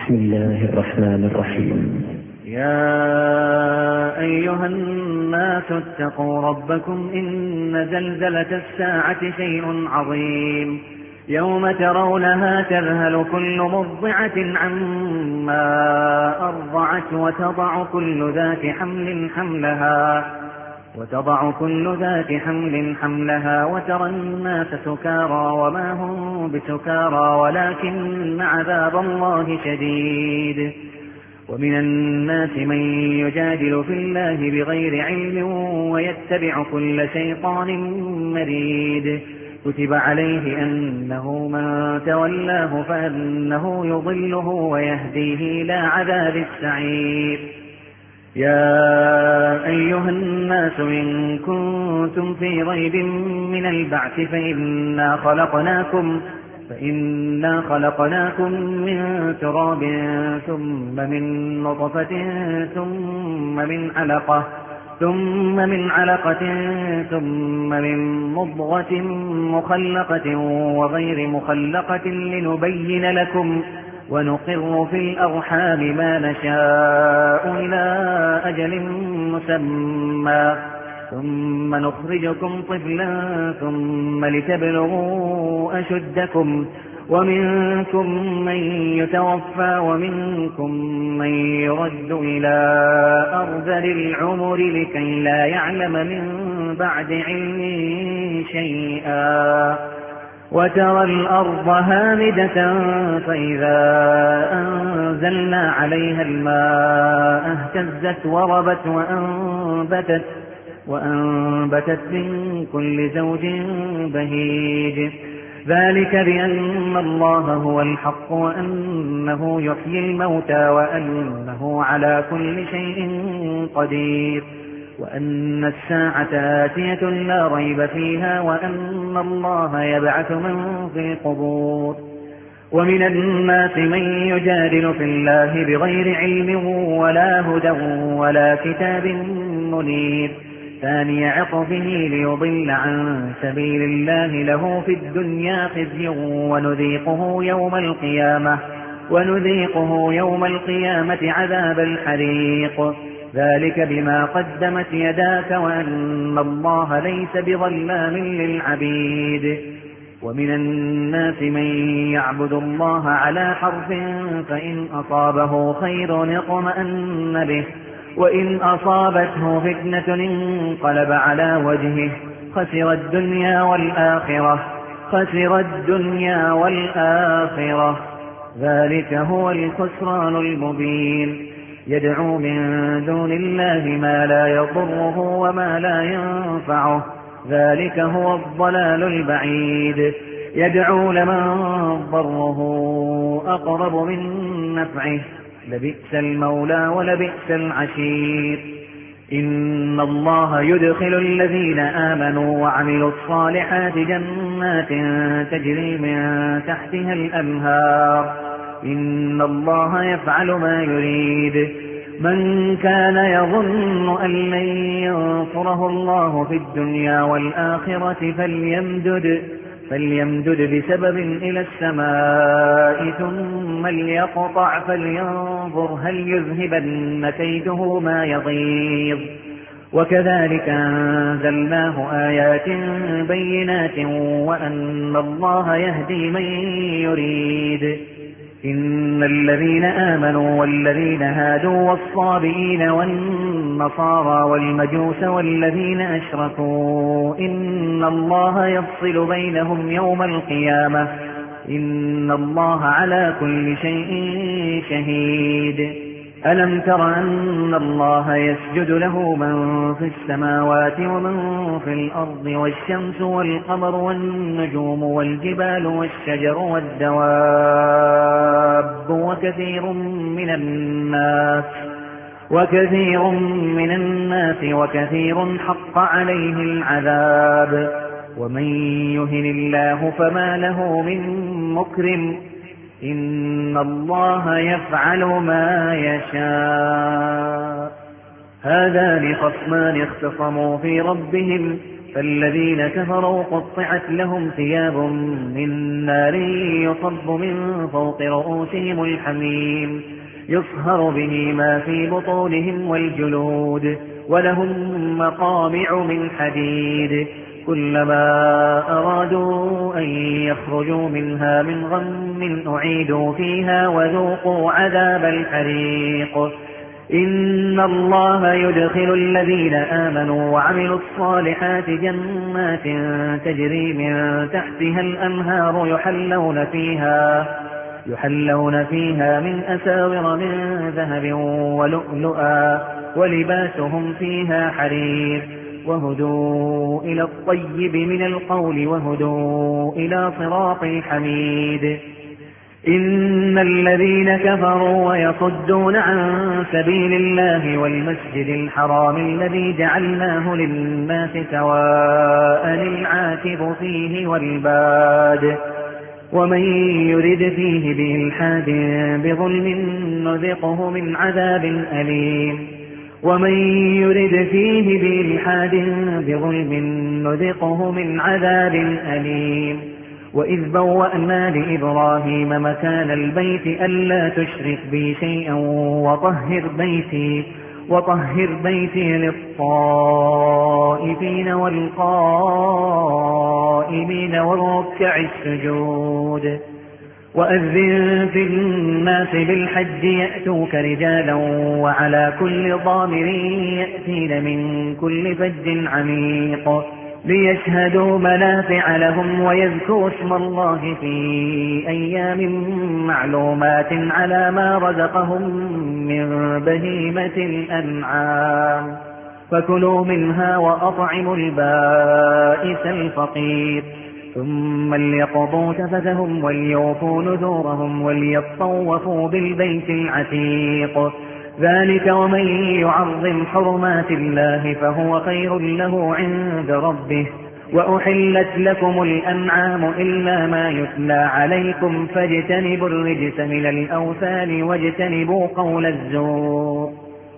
بسم الله الرحمن الرحيم. يا أيها الناس اتقوا ربكم إن زلزلة الساعة شيء عظيم يوم ترونها تذهل كل مرضعة عما أرضعت وتضع كل ذات حمل حملها وترى الناس سكارى وما هم بسكارى ولكن عذاب الله شديد. ومن الناس من يجادل في الله بغير علم ويتبع كل شيطان مريد كتب عليه أنه من تولاه فأنه يضله ويهديه إلى عذاب السعير. يا أيها الناس إن كنتم في ريب من البعث فإنا خلقناكم من تراب ثم من نطفة ثم من علقة ثم من مضغة مخلقة وغير مخلقة لنبين لكم ونقر في الأرحام ما نشاء إلى أجل مسمى ثم نخرجكم طفلا ثم لتبلغوا أشدكم ومنكم من يتوفى ومنكم من يرد إلى أرذل العمر لكي لا يعلم من بعد علم شيئا. وترى الأرض هامدة فإذا أنزلنا عليها الماء اهتزت وربت وأنبتت من كل زوج بهيج ذلك بأن الله هو الحق وأنه يحيي الموتى وأنه على كل شيء قدير وأن الساعة آتية لا ريب فيها وأن الله يبعث من في القبور. ومن الناس من يجادل في الله بغير علم ولا هدى ولا كتاب منير ثاني عطفه ليضل عن سبيل الله له في الدنيا خزي ونذيقه يوم القيامة عذاب الحريق ذلك بما قدمت يداك وأن الله ليس بظلام للعبيد. ومن الناس من يعبد الله على حرف فإن أصابه خير اطمأن به وإن أصابته فتنة انقلب على وجهه خسر الدنيا والآخرة ذلك هو الخسران المبين. يدعو من دون الله ما لا يضره وما لا ينفعه ذلك هو الضلال البعيد. يدعو لمن ضره أقرب من نفعه لبئس المولى ولبئس العشير. إن الله يدخل الذين آمنوا وعملوا الصالحات جنات تجري من تحتها الأنهار إن الله يفعل ما يريد. من كان يظن أن لن ينصره الله في الدنيا والآخرة فليمدد بسبب إلى السماء ثم ليقطع فلينظر هل يذهبن كيده ما يغيظ. وكذلك أنزلناه آيات بينات وأن الله يهدي من يريد. إن الذين آمنوا والذين هادوا والصابئين والنصارى والمجوس والذين أشركوا إن الله يفصل بينهم يوم القيامة إن الله على كل شيء شهيد. ألم تر أن الله يسجد له من في السماوات ومن في الأرض والشمس والقمر والنجوم والجبال والشجر والدواب وكثير من الناس وكثير حق عليه العذاب. ومن يهن الله فما له من مكرم إن الله يفعل ما يشاء. هذان خصمان اختصموا في ربهم فالذين كفروا قطعت لهم ثياب من نار يصب من فوق رؤوسهم الحميم يصهر به ما في بطونهم والجلود ولهم مقامع من حديد كلما أرادوا أن يخرجوا منها من غم أعيدوا فيها وذوقوا عذاب الحريق إن الله يدخل الذين آمنوا وعملوا الصالحات جنات تجري من تحتها الأنهار يحلون فيها من أساور من ذهب ولؤلؤا ولباسهم فيها حرير وهدوا إلى الطيب من القول وهدوا إلى صراط الحميد إن الذين كفروا ويصدون عن سبيل الله والمسجد الحرام الذي جعلناه للناس سواء العاكف فيه والباد ومن يرد فيه بإلحاد بظلم نذقه من عذاب أليم ومن يرد فيه بإلحاد بظلم نذقه من عذاب أليم وإذ بوأنا لإبراهيم مكان البيت ألا تشرك بي شيئا وطهر بيتي للطائفين والقائمين والركع السجود وأذن في الناس بالحج يأتوك رجالا وعلى كل ضامر يأتين من كل فج عميق ليشهدوا منافع لهم ويذكروا اسم الله في أيام معلومات على ما رزقهم من بهيمة الأنعام فكلوا منها وأطعموا البائس الفقير ثم ليقضوا تفثهم وليوفوا نذورهم وليطوفوا بالبيت العتيق ذلك ومن يعظم حرمات الله فهو خير له عند ربه وأحلت لكم الأنعام إلا ما يتلى عليكم فاجتنبوا الرجس من الأوثان واجتنبوا قول الزور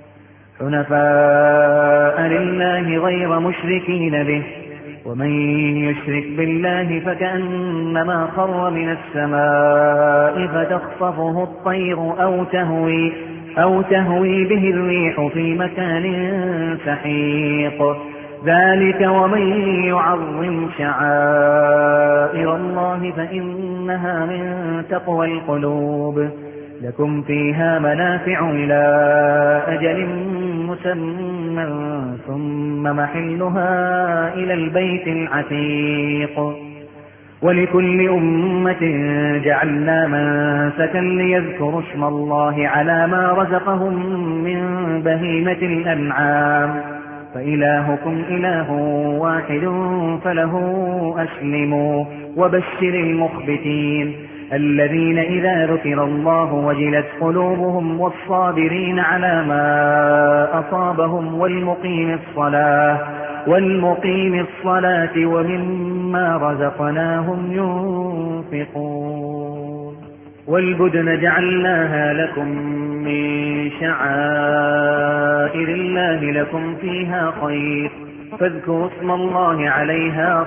حنفاء لله غير مشركين به ومن يشرك بالله فكأنما خر من السماء فتخطفه الطير أو تهوي به الريح في مكان سحيق ذلك ومن يعظم شعائر الله فإنها من تقوى القلوب لكم فيها منافع إلى أجل مسمى ثم محلها إلى البيت العتيق ولكل أمة جعلنا منسكا ليذكروا اسم الله على ما رزقهم من بهيمة الأنعام فإلهكم إله واحد فله أسلموا وبشر المخبتين الذين إذا ذكر الله وجلت قلوبهم والصابرين على ما أصابهم والمقيم الصلاة ومما رزقناهم ينفقون والبدن جعلناها لكم من شعائر الله لكم فيها خير فاذكروا اسم الله عليها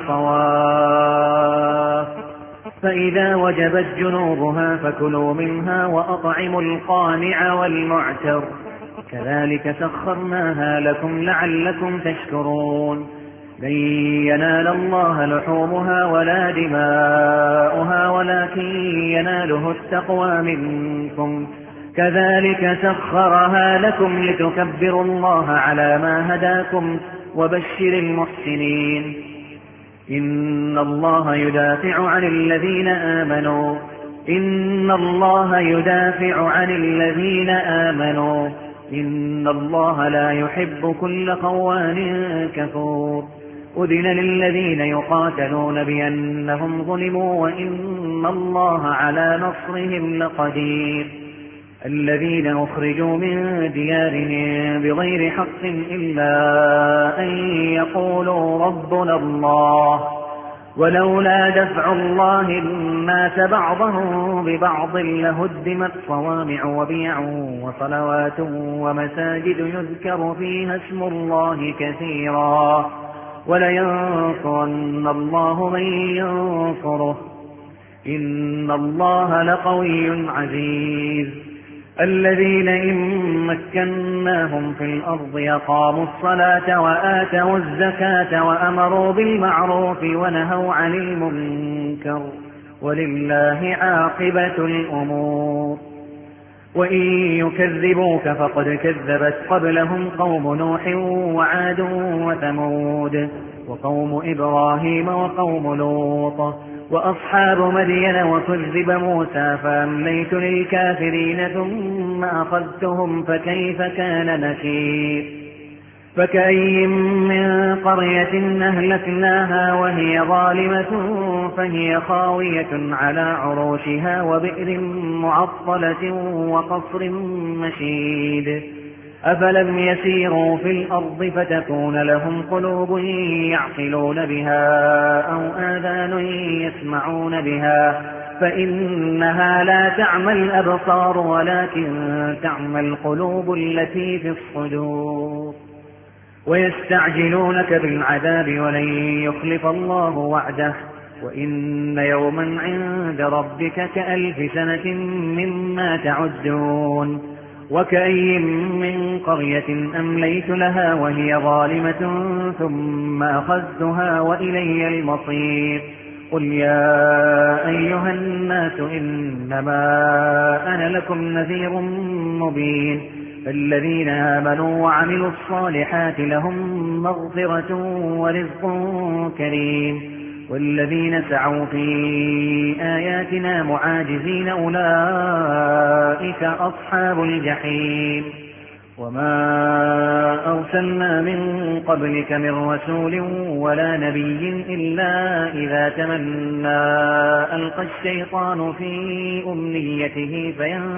صواف فإذا وجبت جنوبها فكلوا منها وأطعموا القانع والمعتر كذلك سخرناها لكم لعلكم تشكرون لن ينال الله لحومها ولا دماؤها ولكن يناله التقوى منكم كذلك سخرها لكم لتكبروا الله على ما هداكم وبشر المحسنين إن الله يدافع عن الذين آمنوا إن الله لا يحب كل خوان كفور أذن للذين يقاتلون بأنهم ظلموا وإن الله على نصرهم لقدير الذين أخرجوا من ديارهم بغير حق إلا أن يقولوا ربنا الله ولولا دفع الله الناس بعضهم ببعض لهدمت صوامع وبيع وصلوات ومساجد يذكر فيها اسم الله كثيرا ولينصرن الله من ينصره إن الله لقوي عزيز الذين إن مكناهم في الأرض يقاموا الصلاة وآتوا الزكاة وأمروا بالمعروف ونهوا عن المنكر ولله عاقبة الأمور وإن يكذبوك فقد كذبت قبلهم قوم نوح وعاد وثمود وقوم إبراهيم وقوم لوط وأصحاب مدين وكذب موسى فأمليت للكافرين ثم أخذتهم فكيف كان نكير فكأي من قرية أهلكناها وهي ظالمة فهي خاوية على عروشها وبئر معطلة وقصر مشيد أفلم يسيروا في الأرض فتكون لهم قلوب يعقلون بها أو آذان يسمعون بها فإنها لا تعمى الأبصار ولكن تعمى القلوب التي في الصدور ويستعجلونك بالعذاب ولن يخلف الله وعده وإن يوما عند ربك كألف سنة مما تعدون وكأي من قرية أمليت لها وهي ظالمة ثم أخذتها وإلي المصير قل يا أيها الناس إنما أنا لكم نذير مبين الذين آمنوا وعملوا الصالحات لهم مغفرة ورزق كريم والذين سعوا في آياتنا معاجزين أولئك أصحاب الجحيم وما أرسلنا من قبلك من رسول ولا نبي إلا إذا تمنى ألقى الشيطان في أمنيته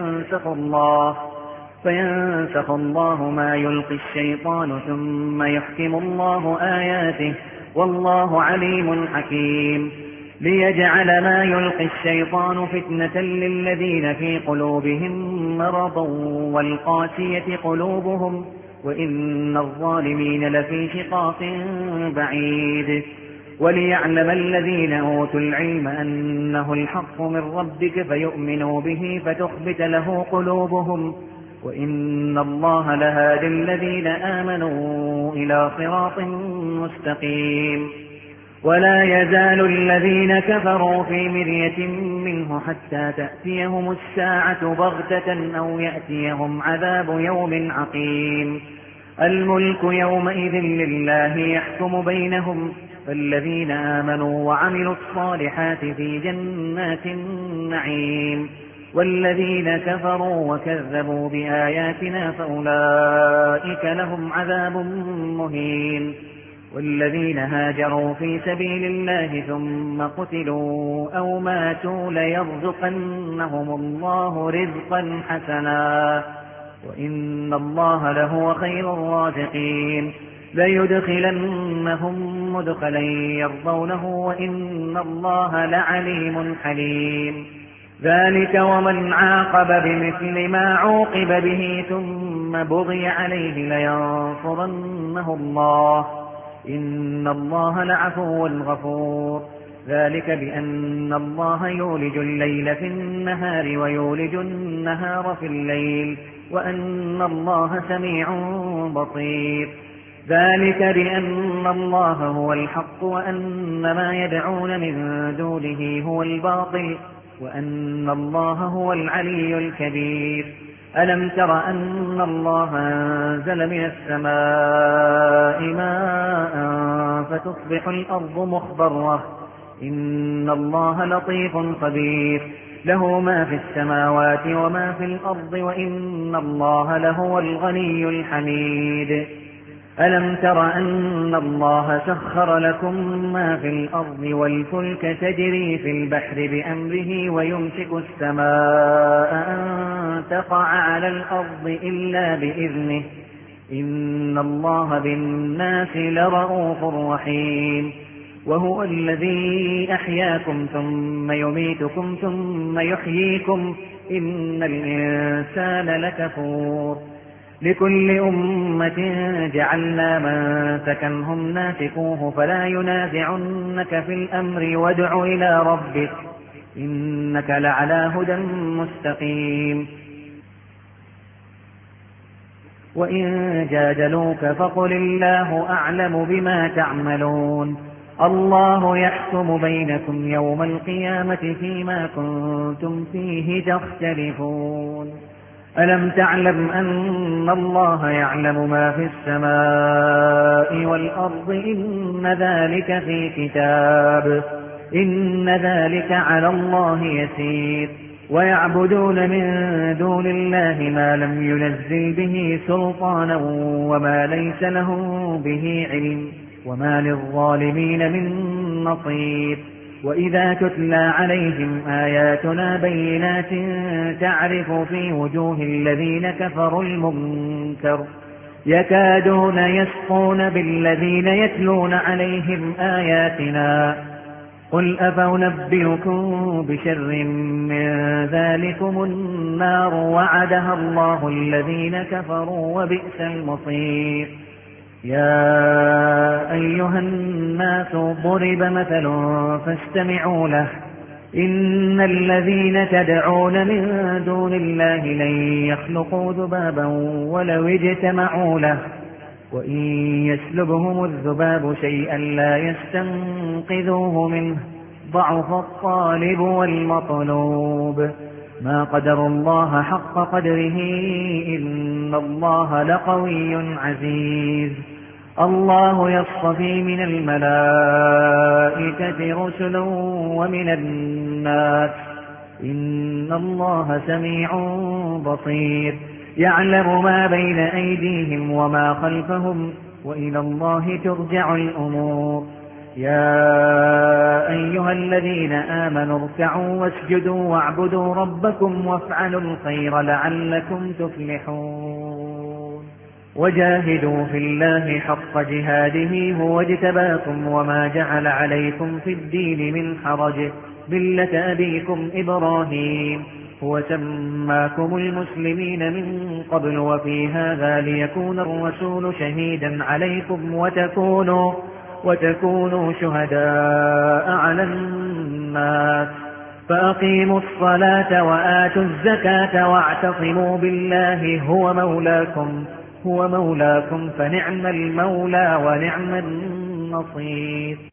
فينسخ الله ما يلقي الشيطان ثم يحكم الله آياته والله عليم حكيم ليجعل ما يلقي الشيطان فتنة للذين في قلوبهم مرض والقاسية قلوبهم وإن الظالمين لفي شقاق بعيد وليعلم الذين أوتوا العلم أنه الحق من ربك فيؤمنوا به فتخبت له قلوبهم وإن الله لهادي الذين آمنوا إلى صراط مستقيم ولا يزال الذين كفروا في مرية منه حتى تأتيهم الساعة بغتة أو يأتيهم عذاب يوم عقيم الملك يومئذ لله يحكم بينهم فالذين آمنوا وعملوا الصالحات في جنات النعيم والذين كفروا وكذبوا بآياتنا فأولئك لهم عذاب مهين والذين هاجروا في سبيل الله ثم قتلوا أو ماتوا ليرزقنهم الله رزقا حسنا وإن الله لهو خير الرازقين ليدخلنهم مدخلا يرضونه وإن الله لعليم حليم ذلك ومن عاقب بمثل ما عوقب به ثم بغي عليه لينصرنه الله إن الله لعفو غفور ذلك بأن الله يولج الليل في النهار ويولج النهار في الليل وأن الله سميع بصير ذلك بأن الله هو الحق وأن ما يدعون من دونه هو الباطل وأن الله هو العلي الكبير ألم تر أن الله أنزل من السماء ماء فتصبح الأرض مخضرة إن الله لطيف خبير له ما في السماوات وما في الأرض وإن الله لهو الغني الحميد ألم تر أن الله سخر لكم ما في الأرض والفلك تجري في البحر بأمره ويمسك السماء أن تقع على الأرض إلا بإذنه إن الله بالناس لرءوف رحيم وهو الذي أحياكم ثم يميتكم ثم يحييكم إن الإنسان لكفور لكل أمة جعلنا منسكا هم ناسكوه فلا ينازعنك في الأمر وادع إلى ربك إنك لعلى هدى مستقيم. وإن جادلوك فقل الله أعلم بما تعملون الله يحكم بينكم يوم القيامة فيما كنتم فيه تختلفون. ألم تعلم أن الله يعلم ما في السماء والأرض إن ذلك على الله يسير. ويعبدون من دون الله ما لم ينزل به سلطانا وما ليس لهم به علم وما للظالمين من نصير. وإذا تتلى عليهم آياتنا بينات تعرف في وجوه الذين كفروا المنكر يكادون يسقون بالذين يتلون عليهم آياتنا قل أفأنبئكم بشر من ذلكم النار وعدها الله الذين كفروا وبئس المصير. يا أيها الناس ضرب مثل فاستمعوا له إن الذين تدعون من دون الله لن يخلقوا ذبابا ولو اجتمعوا له وإن يسلبهم الذباب شيئا لا يستنقذوه منه ضعف الطالب والمطلوب. ما قدر الله حق قدره إن الله لقوي عزيز. الله يصطفي من الملائكة رسلا ومن الناس إن الله سميع بصير. يعلم ما بين أيديهم وما خلفهم وإلى الله ترجع الأمور. يا أيها الذين آمنوا اركعوا واسجدوا واعبدوا ربكم وافعلوا الخير لعلكم تفلحون. وجاهدوا في الله حق جهاده هو اجتباكم وما جعل عليكم في الدين من حرج ملة أبيكم إبراهيم هو سماكم المسلمين من قبل وفي هذا ليكون الرسول شهيدا عليكم وتكونوا شهداء على الناس. فأقيموا الصلاة وآتوا الزكاة واعتصموا بالله هو مولاكم فنعم المولى ونعم النصير.